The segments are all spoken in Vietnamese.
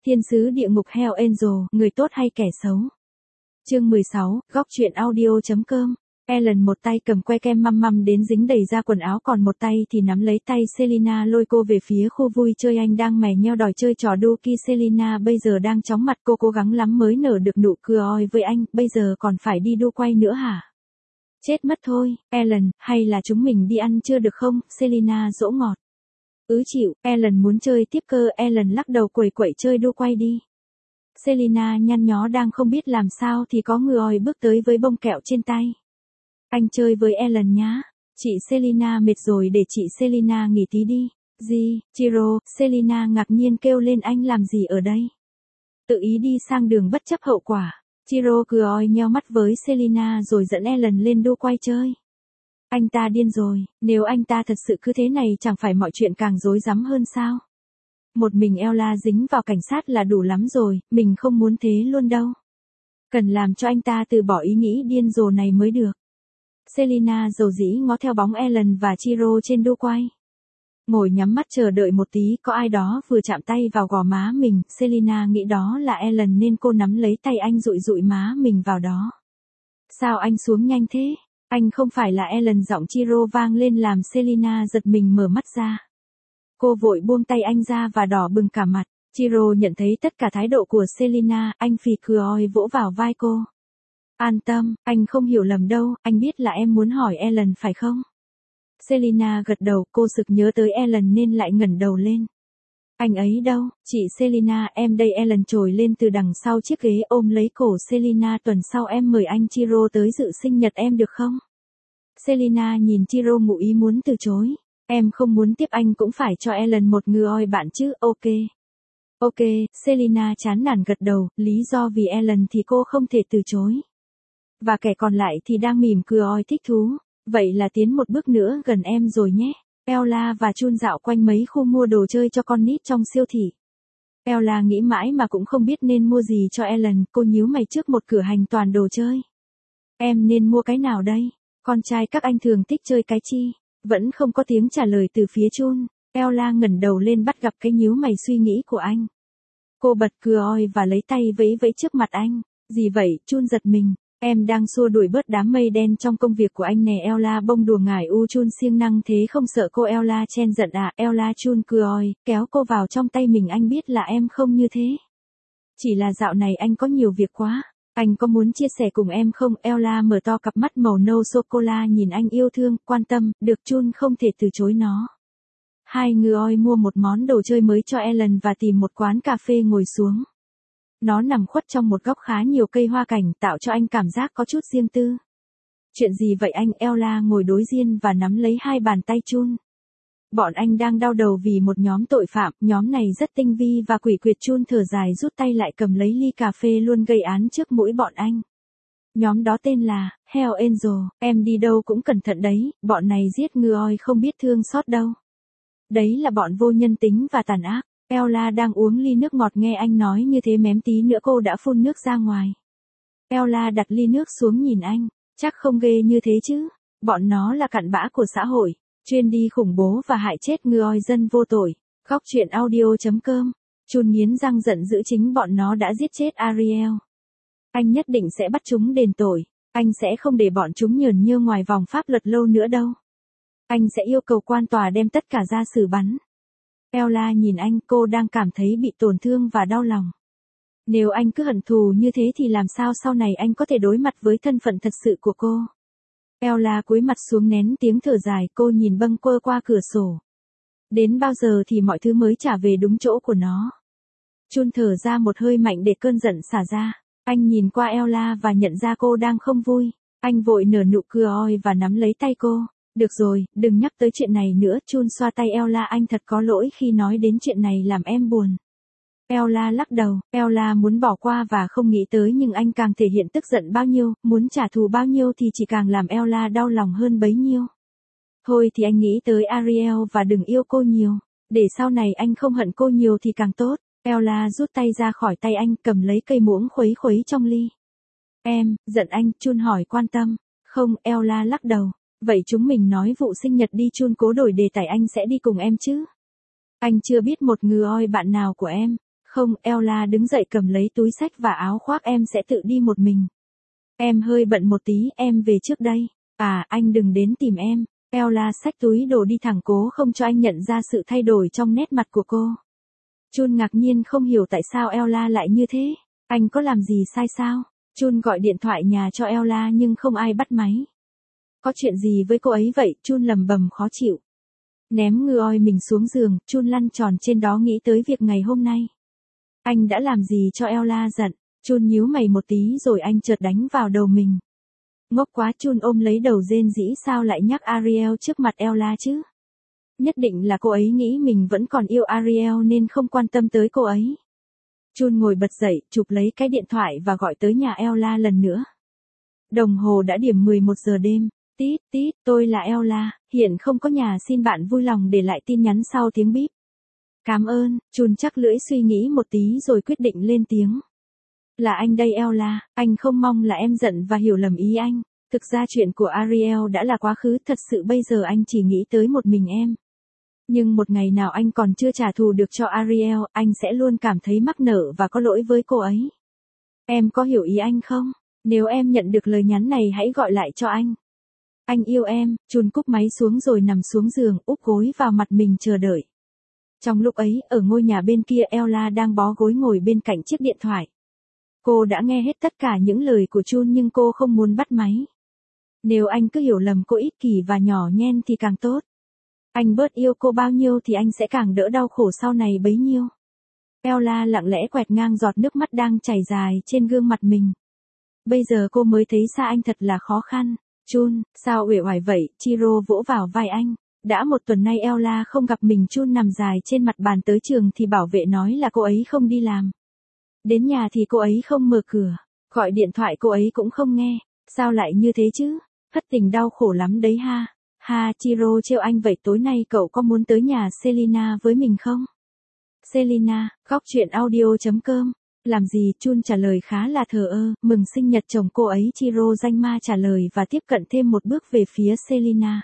Thiên sứ địa ngục Hell Angel, người tốt hay kẻ xấu? Chương 16, góc truyện audio.com. Ellen một tay cầm que kem măm đến dính đầy ra quần áo, còn một tay thì nắm lấy tay Selina lôi cô về phía khu vui chơi. Anh đang mè nheo đòi chơi trò Doki. Selina bây giờ đang chóng mặt, cô cố gắng lắm mới nở được nụ cười với anh, bây giờ còn phải đi đu quay nữa hả? Chết mất thôi, Ellen, hay là chúng mình đi ăn chưa được không? Selina dỗ ngọt. Chịu, Ellen muốn chơi tiếp cơ. Ellen lắc đầu quẩy quẩy chơi đu quay đi. Selina nhăn nhó đang không biết làm sao thì có người bước tới với bông kẹo trên tay. Anh chơi với Ellen nhá. Chị Selina mệt rồi, để chị Selina nghỉ tí đi. Gì, Chiro? Selina ngạc nhiên kêu lên, anh làm gì ở đây? Tự ý đi sang đường bất chấp hậu quả. Chiro cười nheo mắt với Selina rồi dẫn Ellen lên đu quay chơi. Anh ta điên rồi, nếu anh ta thật sự cứ thế này chẳng phải mọi chuyện càng rối rắm hơn sao? Một mình Ella dính vào cảnh sát là đủ lắm rồi, mình không muốn thế luôn đâu. Cần làm cho anh ta từ bỏ ý nghĩ điên rồ này mới được. Selina dầu dĩ ngó theo bóng Ellen và Chiro trên đu quay. Ngồi nhắm mắt chờ đợi một tí, có ai đó vừa chạm tay vào gò má mình. Selina nghĩ đó là Ellen nên cô nắm lấy tay anh dụi dụi má mình vào đó. Sao anh xuống nhanh thế? Anh không phải là Ellen, giọng Chiro vang lên làm Selina giật mình mở mắt ra. Cô vội buông tay anh ra và đỏ bừng cả mặt. Chiro nhận thấy tất cả thái độ của Selina, anh phì cười vỗ vào vai cô. An tâm, anh không hiểu lầm đâu, anh biết là em muốn hỏi Ellen phải không? Selina gật đầu, cô sực nhớ tới Ellen nên lại ngẩng đầu lên. Anh ấy đâu? Chị Selina, em đây. Ellen trồi lên từ đằng sau chiếc ghế ôm lấy cổ Selina. Tuần sau em mời anh Chiro tới dự sinh nhật em được không? Selina nhìn Chiro ngụ ý muốn từ chối. Em không muốn tiếp, anh cũng phải cho Ellen một người bạn chứ. Ok, Selina chán nản gật đầu, lý do vì Ellen thì cô không thể từ chối. Và kẻ còn lại thì đang mỉm cười thích thú. Vậy là tiến một bước nữa gần em rồi nhé. Ella và Chun dạo quanh mấy khu mua đồ chơi cho con nít trong siêu thị. Ella nghĩ mãi mà cũng không biết nên mua gì cho Ellen, cô nhíu mày trước một cửa hàng toàn đồ chơi. Em nên mua cái nào đây? Con trai các anh thường thích chơi cái chi? Vẫn không có tiếng trả lời từ phía Chun. Ella ngẩng đầu lên bắt gặp cái nhíu mày suy nghĩ của anh. Cô bật cười và lấy tay vẫy vẫy trước mặt anh. Gì vậy? Chun giật mình. Em đang xua đuổi bớt đám mây đen trong công việc của anh nè. Ella bông đùa ngải Chun siêng năng thế không sợ cô. Ella chen giận à? Ella. Chun cười, kéo cô vào trong tay mình. Anh biết là em không như thế. Chỉ là dạo này anh có nhiều việc quá. Anh có muốn chia sẻ cùng em không? Ella mở to cặp mắt màu nâu sô-cô-la nhìn anh yêu thương, quan tâm. Được. Chun không thể từ chối nó. Hai người mua một món đồ chơi mới cho Ellen và tìm một quán cà phê ngồi xuống. Nó nằm khuất trong một góc khá nhiều cây hoa cảnh, tạo cho anh cảm giác có chút riêng tư. Chuyện gì vậy anh? Ella ngồi đối diện và nắm lấy hai bàn tay Chun. Bọn anh đang đau đầu vì một nhóm tội phạm, nhóm này rất tinh vi và quỷ quyệt. Chun thở dài rút tay lại cầm lấy ly cà phê luôn gây án trước mũi bọn anh. Nhóm đó tên là Hell Angel, em đi đâu cũng cẩn thận đấy, bọn này giết người không biết thương xót đâu. Đấy là bọn vô nhân tính và tàn ác. Ella đang uống ly nước ngọt, nghe anh nói như thế mém tí nữa cô đã phun nước ra ngoài. Ella đặt ly nước xuống nhìn anh, chắc không ghê như thế chứ. Bọn nó là cặn bã của xã hội, chuyên đi khủng bố và hại chết người dân vô tội. Góc truyện audio.com. Chun nghiến răng giận dữ, chính bọn nó đã giết chết Ariel. Anh nhất định sẽ bắt chúng đền tội. Anh sẽ không để bọn chúng nhởn nhơ ngoài vòng pháp luật lâu nữa đâu. Anh sẽ yêu cầu quan tòa đem tất cả ra xử bắn. Ella nhìn anh, cô đang cảm thấy bị tổn thương và đau lòng. Nếu anh cứ hận thù như thế thì làm sao sau này anh có thể đối mặt với thân phận thật sự của cô? Ella cúi mặt xuống nén tiếng thở dài, cô nhìn bâng quơ qua cửa sổ. Đến bao giờ thì mọi thứ mới trả về đúng chỗ của nó? Chun thở ra một hơi mạnh để cơn giận xả ra. Anh nhìn qua Ella và nhận ra cô đang không vui. Anh vội nở nụ cười và nắm lấy tay cô. Được rồi, đừng nhắc tới chuyện này nữa. Chun xoa tay Ella, anh thật có lỗi khi nói đến chuyện này làm em buồn. Ella lắc đầu. Ella muốn bỏ qua và không nghĩ tới, nhưng anh càng thể hiện tức giận bao nhiêu, muốn trả thù bao nhiêu thì chỉ càng làm Ella đau lòng hơn bấy nhiêu. Thôi thì anh nghĩ tới Ariel và đừng yêu cô nhiều. Để sau này anh không hận cô nhiều thì càng tốt. Ella rút tay ra khỏi tay anh, cầm lấy cây muỗng khuấy khuấy trong ly. Em, giận anh? Chun hỏi quan tâm. Không, Ella lắc đầu. Vậy chúng mình nói vụ sinh nhật đi. Chun cố đổi đề tài, anh sẽ đi cùng em chứ? Anh chưa biết một người bạn nào của em. Không, Ella đứng dậy cầm lấy túi xách và áo khoác, em sẽ tự đi một mình. Em hơi bận một tí, em về trước đây. À, anh đừng đến tìm em. Ella xách túi đồ đi thẳng, cố không cho anh nhận ra sự thay đổi trong nét mặt của cô. Jun ngạc nhiên không hiểu tại sao Ella lại như thế. Anh có làm gì sai sao? Jun gọi điện thoại nhà cho Ella nhưng không ai bắt máy. Có chuyện gì với cô ấy vậy? Jun lầm bầm khó chịu. Ném ngư oi mình xuống giường, Jun lăn tròn trên đó nghĩ tới việc ngày hôm nay. Anh đã làm gì cho Ella giận? Jun nhíu mày một tí rồi anh chợt đánh vào đầu mình. Ngốc quá, Jun ôm lấy đầu rên rỉ, sao lại nhắc Ariel trước mặt Ella chứ? Nhất định là cô ấy nghĩ mình vẫn còn yêu Ariel nên không quan tâm tới cô ấy. Jun ngồi bật dậy, chụp lấy cái điện thoại và gọi tới nhà Ella lần nữa. Đồng hồ đã điểm 11 giờ đêm. Tít tít, tôi là Ella, hiện không có nhà, xin bạn vui lòng để lại tin nhắn sau tiếng bíp. Cảm ơn. Jun chắc lưỡi suy nghĩ một tí rồi quyết định lên tiếng. Là anh đây Ella, anh không mong là em giận và hiểu lầm ý anh. Thực ra chuyện của Ariel đã là quá khứ, thật sự bây giờ anh chỉ nghĩ tới một mình em. Nhưng một ngày nào anh còn chưa trả thù được cho Ariel, anh sẽ luôn cảm thấy mắc nợ và có lỗi với cô ấy. Em có hiểu ý anh không? Nếu em nhận được lời nhắn này hãy gọi lại cho anh. Anh yêu em. Jun cúp máy xuống rồi nằm xuống giường, úp gối vào mặt mình chờ đợi. Trong lúc ấy, ở ngôi nhà bên kia, Ella đang bó gối ngồi bên cạnh chiếc điện thoại. Cô đã nghe hết tất cả những lời của Jun nhưng cô không muốn bắt máy. Nếu anh cứ hiểu lầm cô ích kỷ và nhỏ nhen thì càng tốt. Anh bớt yêu cô bao nhiêu thì anh sẽ càng đỡ đau khổ sau này bấy nhiêu. Ella lặng lẽ quẹt ngang giọt nước mắt đang chảy dài trên gương mặt mình. Bây giờ cô mới thấy xa anh thật là khó khăn. Jun, sao uể oải vậy? Chiro vỗ vào vai anh. Đã một tuần nay Ella không gặp mình. Jun nằm dài trên mặt bàn, tới trường thì bảo vệ nói là cô ấy không đi làm. Đến nhà thì cô ấy không mở cửa. Gọi điện thoại cô ấy cũng không nghe. Sao lại như thế chứ? Thất tình đau khổ lắm đấy ha. Ha, Chiro trêu anh. Vậy tối nay cậu có muốn tới nhà Selina với mình không? Selina, góc truyện audio.com. Làm gì? Jun trả lời khá là thờ ơ. Mừng sinh nhật chồng cô ấy. Chiro danh ma trả lời và tiếp cận thêm một bước về phía Selina.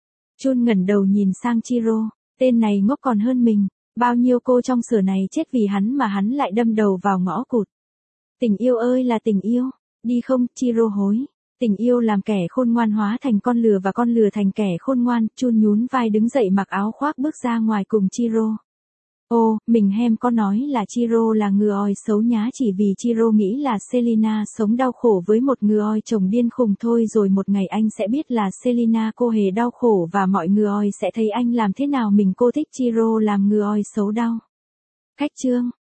Jun ngẩng đầu nhìn sang Chiro. Tên này ngốc còn hơn mình. Bao nhiêu cô trong sở này chết vì hắn mà hắn lại đâm đầu vào ngõ cụt. Tình yêu ơi là tình yêu. Đi không? Chiro hối. Tình yêu làm kẻ khôn ngoan hóa thành con lừa và con lừa thành kẻ khôn ngoan. Jun nhún vai đứng dậy mặc áo khoác bước ra ngoài cùng Chiro. Ô, mình có nói là Chiro là ngư oi xấu nhá chỉ vì Chiro nghĩ là Selina sống đau khổ với một ngư oi chồng điên khùng thôi, rồi một ngày anh sẽ biết là Selina cô hề đau khổ và mọi ngư oi sẽ thấy anh làm thế nào mình. Cô thích Chiro làm ngư oi xấu đau. Khách chương.